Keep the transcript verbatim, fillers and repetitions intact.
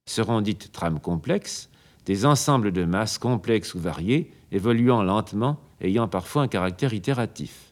seront dites trames complexes, des ensembles de masses complexes ou variées, évoluant lentement, ayant parfois un caractère itératif.